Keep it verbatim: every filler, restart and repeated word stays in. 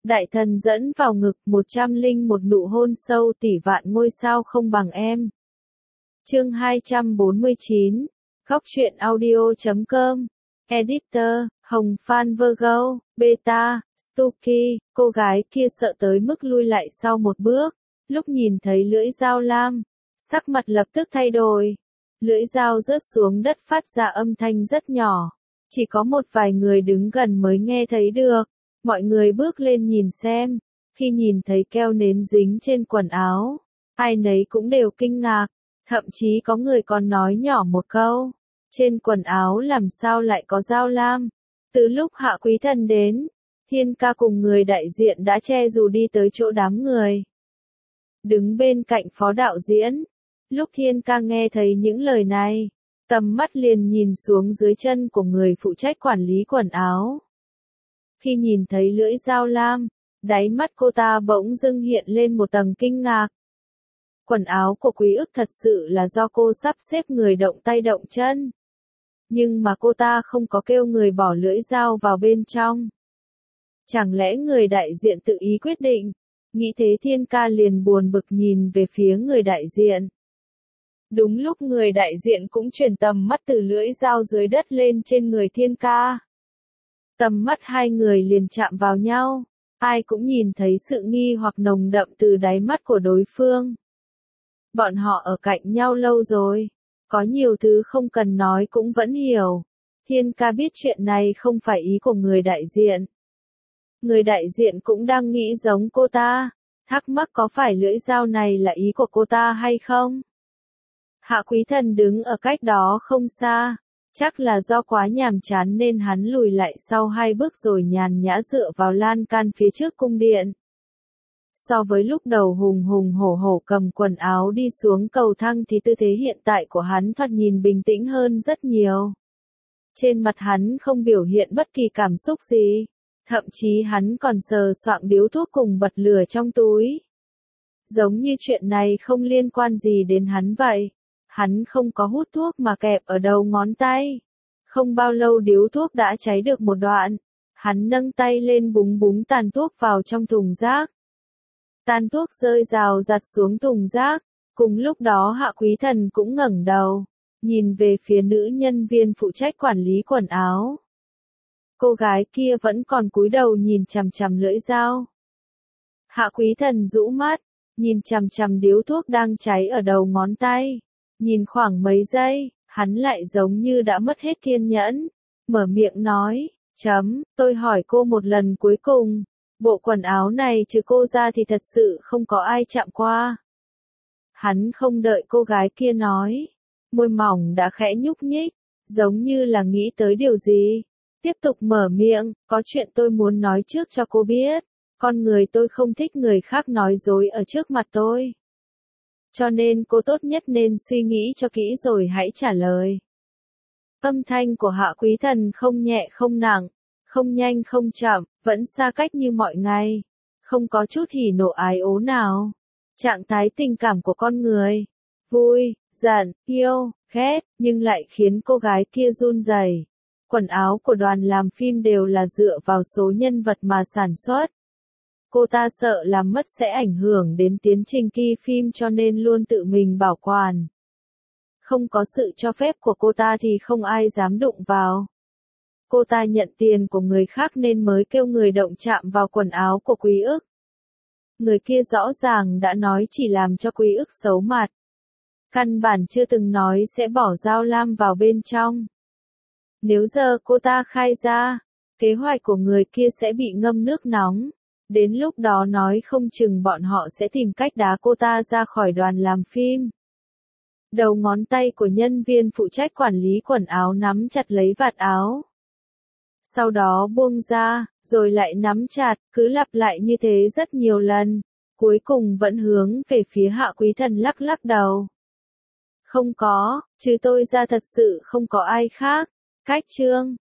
Đại thần dẫn vào ngực, một trăm linh một nụ hôn sâu tỷ vạn ngôi sao không bằng em. Chương hai trăm bốn mươi chín, Góc truyện audio chấm com. Editor, Hồng Phan Virgo, Beta, Stucky, cô gái kia sợ tới mức lui lại sau một bước. Lúc nhìn thấy lưỡi dao lam, sắc mặt lập tức thay đổi. Lưỡi dao rớt xuống đất phát ra âm thanh rất nhỏ. Chỉ có một vài người đứng gần mới nghe thấy được. Mọi người bước lên nhìn xem. Khi nhìn thấy keo nến dính trên quần áo, ai nấy cũng đều kinh ngạc. Thậm chí có người còn nói nhỏ một câu. Trên quần áo làm sao lại có dao lam? Từ lúc Hạ Quý Thần đến, Thiên Ca cùng người đại diện đã che dù đi tới chỗ đám người. Đứng bên cạnh phó đạo diễn. Lúc Thiên Ca nghe thấy những lời này, tầm mắt liền nhìn xuống dưới chân của người phụ trách quản lý quần áo. Khi nhìn thấy lưỡi dao lam, đáy mắt cô ta bỗng dưng hiện lên một tầng kinh ngạc. Quần áo của Quý Ức thật sự là do cô sắp xếp người động tay động chân. Nhưng mà cô ta không có kêu người bỏ lưỡi dao vào bên trong. Chẳng lẽ người đại diện tự ý quyết định? Nghĩ thế Thiên Ca liền buồn bực nhìn về phía người đại diện. Đúng lúc người đại diện cũng chuyển tầm mắt từ lưỡi dao dưới đất lên trên người Thiên Ca. Tầm mắt hai người liền chạm vào nhau. Ai cũng nhìn thấy sự nghi hoặc nồng đậm từ đáy mắt của đối phương. Bọn họ ở cạnh nhau lâu rồi. Có nhiều thứ không cần nói cũng vẫn hiểu. Thiên Ca biết chuyện này không phải ý của người đại diện. Người đại diện cũng đang nghĩ giống cô ta. Thắc mắc có phải lưỡi dao này là ý của cô ta hay không? Hạ Quý Thần đứng ở cách đó không xa. Chắc là do quá nhàm chán nên hắn lùi lại sau hai bước rồi nhàn nhã dựa vào lan can phía trước cung điện. So với lúc đầu hùng hùng hổ hổ cầm quần áo đi xuống cầu thang thì tư thế hiện tại của hắn thoạt nhìn bình tĩnh hơn rất nhiều. Trên mặt hắn không biểu hiện bất kỳ cảm xúc gì. Thậm chí hắn còn sờ soạng điếu thuốc cùng bật lửa trong túi. Giống như chuyện này không liên quan gì đến hắn vậy. Hắn không có hút thuốc mà kẹp ở đầu ngón tay. Không bao lâu điếu thuốc đã cháy được một đoạn. Hắn nâng tay lên búng búng tàn thuốc vào trong thùng rác. Tàn thuốc rơi rào rạt xuống thùng rác. Cùng lúc đó Hạ Quý Thần cũng ngẩng đầu, nhìn về phía nữ nhân viên phụ trách quản lý quần áo. Cô gái kia vẫn còn cúi đầu nhìn chằm chằm lưỡi dao. Hạ Quý Thần rũ mắt, nhìn chằm chằm điếu thuốc đang cháy ở đầu ngón tay. Nhìn khoảng mấy giây, hắn lại giống như đã mất hết kiên nhẫn. Mở miệng nói, chấm, tôi hỏi cô một lần cuối cùng. Bộ quần áo này trừ cô ra thì thật sự không có ai chạm qua. Hắn không đợi cô gái kia nói. Môi mỏng đã khẽ nhúc nhích, giống như là nghĩ tới điều gì. Tiếp tục mở miệng, có chuyện tôi muốn nói trước cho cô biết. Con người tôi không thích người khác nói dối ở trước mặt tôi. Cho nên cô tốt nhất nên suy nghĩ cho kỹ rồi hãy trả lời. Âm thanh của Hạ Quý Thần không nhẹ không nặng, không nhanh không chậm, vẫn xa cách như mọi ngày. Không có chút hỉ nộ ái ố nào. Trạng thái tình cảm của con người. Vui, giận, yêu, ghét, nhưng lại khiến cô gái kia run rẩy. Quần áo của đoàn làm phim đều là dựa vào số nhân vật mà sản xuất. Cô ta sợ làm mất sẽ ảnh hưởng đến tiến trình kỳ phim cho nên luôn tự mình bảo quản. Không có sự cho phép của cô ta thì không ai dám đụng vào. Cô ta nhận tiền của người khác nên mới kêu người động chạm vào quần áo của Quý Ức. Người kia rõ ràng đã nói chỉ làm cho Quý Ức xấu mặt. Căn bản chưa từng nói sẽ bỏ dao lam vào bên trong. Nếu giờ cô ta khai ra, kế hoạch của người kia sẽ bị ngâm nước nóng. Đến lúc đó nói không chừng bọn họ sẽ tìm cách đá cô ta ra khỏi đoàn làm phim. Đầu ngón tay của nhân viên phụ trách quản lý quần áo nắm chặt lấy vạt áo. Sau đó buông ra, rồi lại nắm chặt, cứ lặp lại như thế rất nhiều lần. Cuối cùng vẫn hướng về phía Hạ Quý Thần lắc lắc đầu. Không có, chứ tôi ra thật sự không có ai khác. Cách chương